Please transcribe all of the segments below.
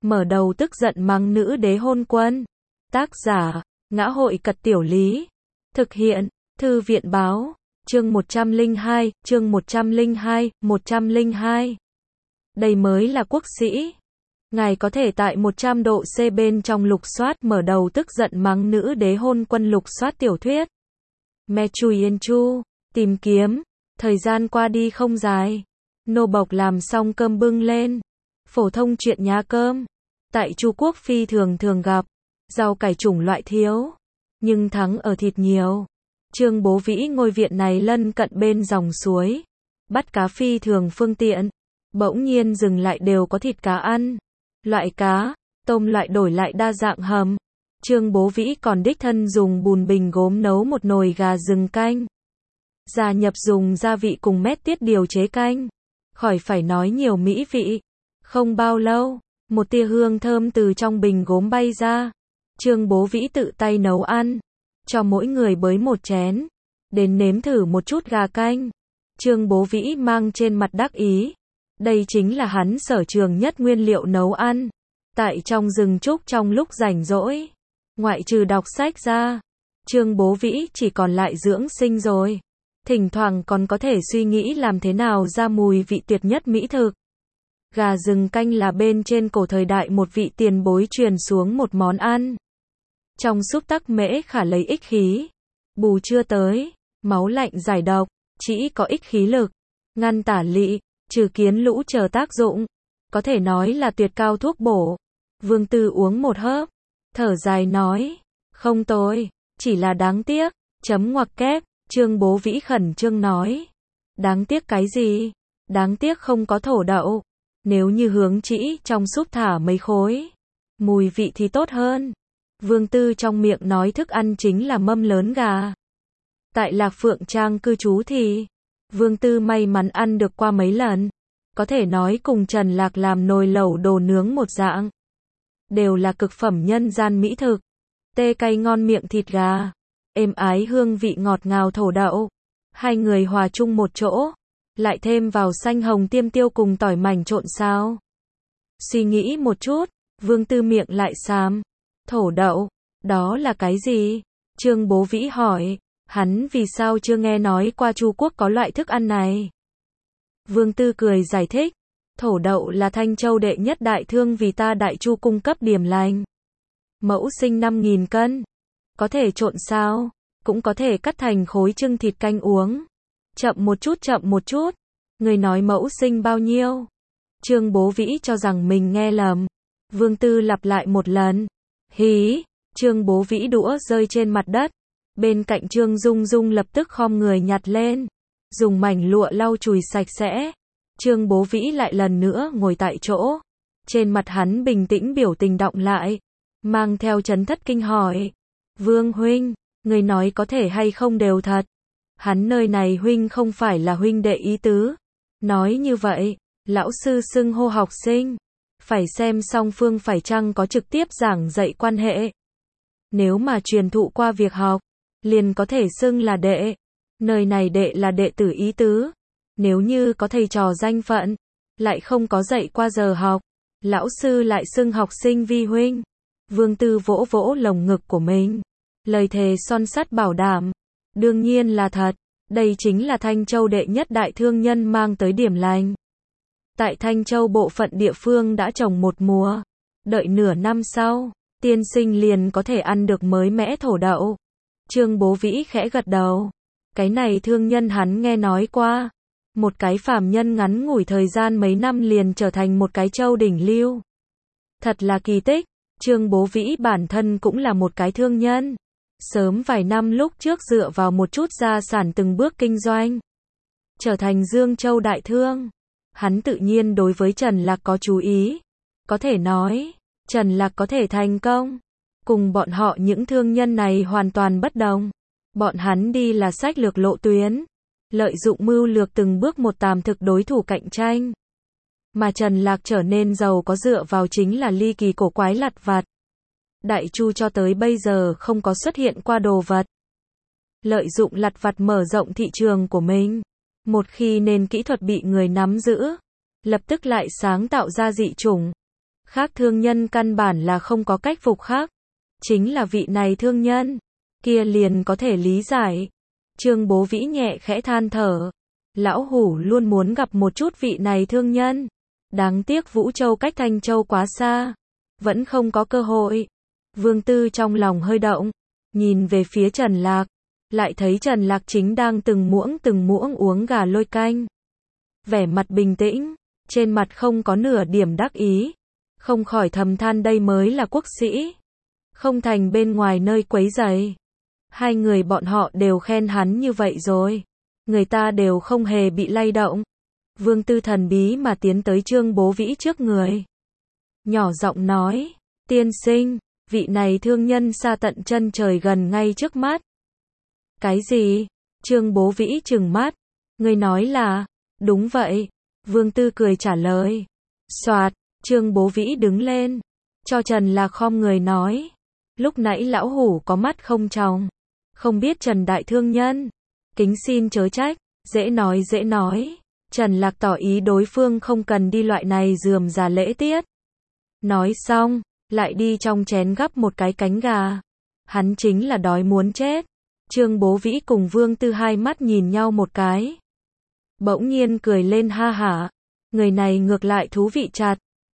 mở đầu tức giận mắng nữ đế hôn quân. Tác giả, Ngã hội Cật Tiểu Lý. Thực hiện, Thư viện Báo. Chương 102, chương 102. Đây mới là quốc sĩ. Ngài có thể tại 100 độ C bên trong lục soát mở đầu tức giận mắng nữ đế hôn quân lục soát tiểu thuyết. Me Chui Yên Chu, tìm kiếm, thời gian qua đi không dài. Nô bộc làm xong cơm bưng lên. Phổ thông chuyện nhá cơm. Tại Chu Quốc phi thường gặp. Rau cải chủng loại thiếu. Nhưng thắng ở thịt nhiều. Trương Bố Vĩ ngôi viện này lân cận bên dòng suối. Bắt cá phi thường phương tiện. Bỗng nhiên dừng lại đều có thịt cá ăn. Loại cá, tôm loại đổi lại đa dạng hầm. Trương Bố Vĩ còn đích thân dùng bùn bình gốm nấu một nồi gà rừng canh. Gia nhập dùng gia vị cùng mét tiết điều chế canh. Khỏi phải nói nhiều mỹ vị. Không bao lâu, một tia hương thơm từ trong bình gốm bay ra. Trương Bố Vĩ tự tay nấu ăn. Cho mỗi người bới một chén. Đến nếm thử một chút gà canh. Trương Bố Vĩ mang trên mặt đắc ý. Đây chính là hắn sở trường nhất nguyên liệu nấu ăn. Tại trong rừng trúc trong lúc rảnh rỗi. Ngoại trừ đọc sách ra. Trương Bố Vĩ chỉ còn lại dưỡng sinh rồi. Thỉnh thoảng còn có thể suy nghĩ làm thế nào ra mùi vị tuyệt nhất mỹ thực. Gà rừng canh là bên trên cổ thời đại một vị tiền bối truyền xuống một món ăn. Trong súp tắc mễ khả lấy ích khí. Bù chưa tới, máu lạnh giải độc, chỉ có ích khí lực, ngăn tả lị, trừ kiến lũ chờ tác dụng. Có thể nói là tuyệt cao thuốc bổ. Vương Tư uống một hớp, thở dài nói, không tồi, chỉ là đáng tiếc, chấm ngoặc kép. Trương Bố Vĩ khẩn trương nói, đáng tiếc cái gì? Đáng tiếc không có thổ đậu. Nếu như hướng chỉ trong súp thả mấy khối, mùi vị thì tốt hơn. Vương Tư trong miệng nói thức ăn chính là mâm lớn gà. Tại Lạc Phượng Trang cư trú thì, Vương Tư may mắn ăn được qua mấy lần. Có thể nói cùng Trần Lạc làm nồi lẩu đồ nướng một dạng. Đều là cực phẩm nhân gian mỹ thực. Tê cay ngon miệng thịt gà. Êm ái hương vị ngọt ngào thổ đậu. Hai người hòa chung một chỗ. Lại thêm vào xanh hồng tiêm tiêu cùng tỏi mảnh trộn sao. Suy nghĩ một chút, Vương Tư miệng lại xám. Thổ đậu, đó là cái gì? Trương Bố Vĩ hỏi, hắn vì sao chưa nghe nói qua Chu Quốc có loại thức ăn này? Vương Tư cười giải thích, thổ đậu là Thanh Châu đệ nhất đại thương vì ta Đại Chu cung cấp điểm lành. Mẫu sinh 5.000 cân. Có thể trộn sao, cũng có thể cắt thành khối trưng thịt canh uống. Chậm một chút. Người nói mẫu sinh bao nhiêu? Trương Bố Vĩ cho rằng mình nghe lầm. Vương Tư lặp lại một lần. Hí, Trương Bố Vĩ đũa rơi trên mặt đất. Bên cạnh Trương Dung Dung lập tức khom người nhặt lên. Dùng mảnh lụa lau chùi sạch sẽ. Trương Bố Vĩ lại lần nữa ngồi tại chỗ. Trên mặt hắn bình tĩnh biểu tình đọng lại. Mang theo chấn thất kinh hỏi. Vương huynh, người nói có thể hay không đều thật. Hắn nơi này huynh không phải là huynh đệ ý tứ. Nói như vậy, lão sư xưng hô học sinh. Phải xem song phương phải chăng có trực tiếp giảng dạy quan hệ. Nếu mà truyền thụ qua việc học, liền có thể xưng là đệ. Nơi này đệ là đệ tử ý tứ. Nếu như có thầy trò danh phận, lại không có dạy qua giờ học, lão sư lại xưng học sinh vi huynh. Vương Tư vỗ vỗ lồng ngực của mình. Lời thề son sắt bảo đảm. Đương nhiên là thật. Đây chính là Thanh Châu đệ nhất đại thương nhân mang tới điểm lành. Tại Thanh Châu bộ phận địa phương đã trồng một mùa. Đợi nửa năm sau, tiên sinh liền có thể ăn được mới mẽ thổ đậu. Trương Bố Vĩ khẽ gật đầu. Cái này thương nhân hắn nghe nói qua. Một cái phàm nhân ngắn ngủi thời gian mấy năm liền trở thành một cái châu đỉnh lưu. Thật là kỳ tích. Trương Bố Vĩ bản thân cũng là một cái thương nhân. Sớm vài năm lúc trước dựa vào một chút gia sản từng bước kinh doanh. Trở thành Dương Châu đại thương. Hắn tự nhiên đối với Trần Lạc có chú ý. Có thể nói, Trần Lạc có thể thành công. Cùng bọn họ những thương nhân này hoàn toàn bất đồng. Bọn hắn đi là sách lược lộ tuyến. Lợi dụng mưu lược từng bước một tàm thực đối thủ cạnh tranh. Mà Trần Lạc trở nên giàu có dựa vào chính là ly kỳ cổ quái lặt vặt. Đại Chu cho tới bây giờ không có xuất hiện qua đồ vật. Lợi dụng lặt vặt mở rộng thị trường của mình. Một khi nền kỹ thuật bị người nắm giữ, lập tức lại sáng tạo ra dị chủng. khác thương nhân căn bản là không có cách phục khắc. Chính là vị này thương nhân, kia liền có thể lý giải. Trương Bố Vĩ nhẹ khẽ than thở. Lão Hủ luôn muốn gặp một chút vị này thương nhân. Đáng tiếc Vũ Châu cách Thanh Châu quá xa. Vẫn không có cơ hội. Vương Tư trong lòng hơi động. Nhìn về phía Trần Lạc. Lại thấy Trần Lạc chính đang từng muỗng uống gà lôi canh. Vẻ mặt bình tĩnh. Trên mặt không có nửa điểm đắc ý. Không khỏi thầm than đây mới là quốc sĩ. Không thành bên ngoài nơi quấy rầy. Hai người bọn họ đều khen hắn như vậy rồi. Người ta đều không hề bị lay động. Vương Tư thần bí mà tiến tới Trương Bố Vĩ trước người. Nhỏ giọng nói, tiên sinh, vị này thương nhân xa tận chân trời gần ngay trước mắt. Cái gì? Trương Bố Vĩ trừng mắt. Ngươi nói là, đúng vậy. Vương Tư cười trả lời. Soạt, Trương Bố Vĩ đứng lên. Cho Trần Lạc khom người nói. Lúc nãy lão hủ có mắt không tròng. Không biết Trần Đại Thương Nhân. Kính xin chớ trách, dễ nói. Trần Lạc tỏ ý đối phương không cần đi loại này rườm rà lễ tiết. Nói xong, lại đi trong chén gắp một cái cánh gà. Hắn chính là đói muốn chết. Trương Bố Vĩ cùng Vương Tư hai mắt nhìn nhau một cái. Bỗng nhiên cười lên ha hả. Người này ngược lại thú vị chặt.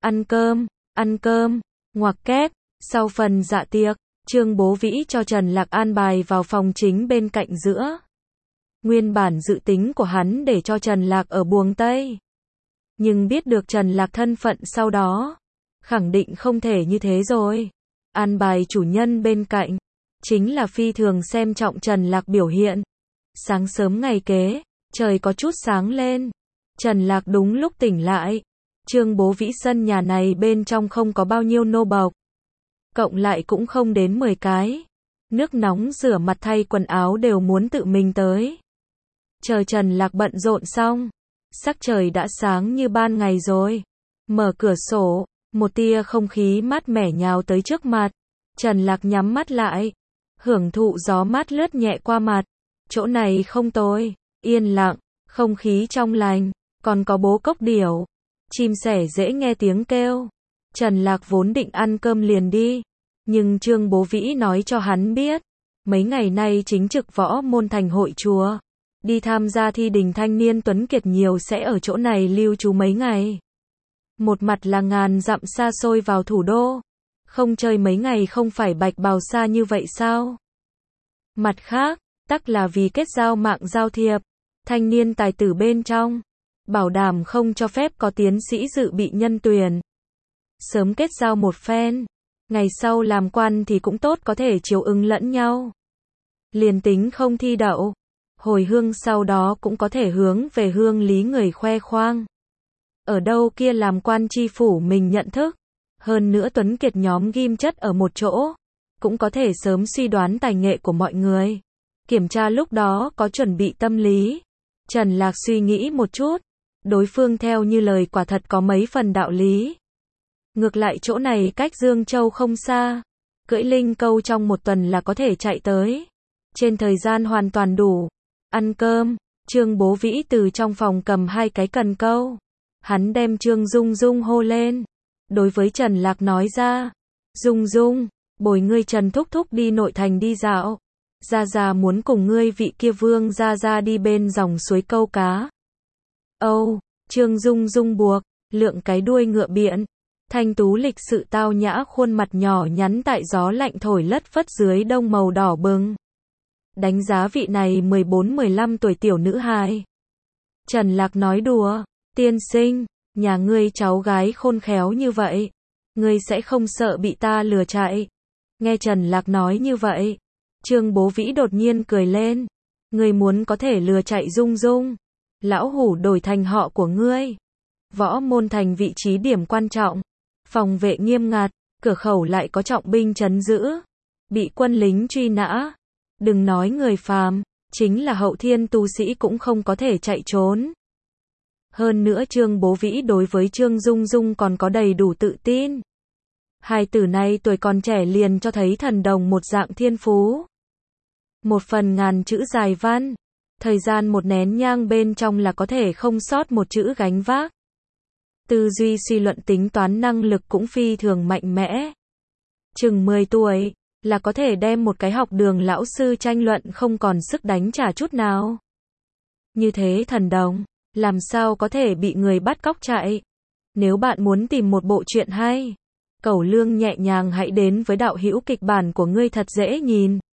Ăn cơm, ngoặc kép. Sau phần dạ tiệc, Trương Bố Vĩ cho Trần Lạc an bài vào phòng chính bên cạnh giữa. Nguyên bản dự tính của hắn để cho Trần Lạc ở buồng Tây. Nhưng biết được Trần Lạc thân phận sau đó. Khẳng định không thể như thế rồi. An bài chủ nhân bên cạnh. Chính là phi thường xem trọng Trần Lạc biểu hiện. Sáng sớm ngày kế, trời có chút sáng lên. Trần Lạc đúng lúc tỉnh lại. Trương Bố Vĩ sân nhà này bên trong không có bao nhiêu nô bộc. Cộng lại cũng không đến 10 cái. Nước nóng rửa mặt thay quần áo đều muốn tự mình tới. Chờ Trần Lạc bận rộn xong. Sắc trời đã sáng như ban ngày rồi. Mở cửa sổ, một tia không khí mát mẻ nhào tới trước mặt. Trần Lạc nhắm mắt lại. Hưởng thụ gió mát lướt nhẹ qua mặt. Chỗ này không tồi, yên lặng, không khí trong lành, còn có bố cốc điểu. Chim sẻ dễ nghe tiếng kêu. Trần Lạc vốn định ăn cơm liền đi. Nhưng Trương Bố Vĩ nói cho hắn biết. Mấy ngày nay chính trực Võ Môn thành hội chùa. Đi tham gia thi đình thanh niên tuấn kiệt nhiều sẽ ở chỗ này lưu trú mấy ngày. Một mặt là ngàn dặm xa xôi vào thủ đô. Không chơi mấy ngày không phải bạch bào xa như vậy sao? Mặt khác, tắc là vì kết giao mạng giao thiệp. Thanh niên tài tử bên trong. Bảo đảm không cho phép có tiến sĩ dự bị nhân tuyển. Sớm kết giao một phen. Ngày sau làm quan thì cũng tốt có thể chiếu ứng lẫn nhau. Liền tính không thi đậu. Hồi hương sau đó cũng có thể hướng về hương lý người khoe khoang. Ở đâu kia làm quan chi phủ mình nhận thức. Hơn nữa tuấn kiệt nhóm ghim chất ở một chỗ. Cũng có thể sớm suy đoán tài nghệ của mọi người. Kiểm tra lúc đó có chuẩn bị tâm lý. Trần Lạc suy nghĩ một chút. Đối phương theo như lời quả thật có mấy phần đạo lý. Ngược lại chỗ này cách Dương Châu không xa. Cưỡi linh câu trong một tuần là có thể chạy tới. Trên thời gian hoàn toàn đủ. Ăn cơm, Trương Bố Vĩ từ trong phòng cầm 2 cái cần câu. Hắn đem Trương Dung Dung hô lên. Đối với Trần Lạc nói ra. Dung Dung, bồi ngươi Trần thúc thúc đi nội thành đi dạo. Gia muốn cùng ngươi vị kia Vương gia đi bên dòng suối câu cá. Âu, Trương Dung Dung buộc, lượng cái đuôi ngựa biện. Thanh tú lịch sự tao nhã khuôn mặt nhỏ nhắn tại gió lạnh thổi lất phất dưới đông màu đỏ bừng. Đánh giá vị này 14-15 tuổi tiểu nữ hài. Trần Lạc nói đùa, tiên sinh, nhà ngươi cháu gái khôn khéo như vậy. Ngươi sẽ không sợ bị ta lừa chạy. Nghe Trần Lạc nói như vậy. Trương Bố Vĩ đột nhiên cười lên. Ngươi muốn có thể lừa chạy Dung Dung. Lão hủ đổi thành họ của ngươi. Võ Môn thành vị trí điểm quan trọng. Phòng vệ nghiêm ngặt. Cửa khẩu lại có trọng binh trấn giữ. Bị quân lính truy nã. Đừng nói người phàm. Chính là hậu thiên tu sĩ cũng không có thể chạy trốn. Hơn nữa Trương Bố Vĩ đối với Trương Dung Dung còn có đầy đủ tự tin. Hai tử này tuổi còn trẻ liền cho thấy thần đồng một dạng thiên phú. Một phần ngàn chữ dài văn. Thời gian một nén nhang bên trong là có thể không sót một chữ gánh vác. Tư duy suy luận tính toán năng lực cũng phi thường mạnh mẽ. Chừng 10 tuổi, là có thể đem một cái học đường lão sư tranh luận không còn sức đánh trả chút nào. Như thế thần đồng, làm sao có thể bị người bắt cóc chạy? Nếu bạn muốn tìm một bộ truyện hay, Cẩu Lương nhẹ nhàng hãy đến với đạo hữu kịch bản của ngươi thật dễ nhìn.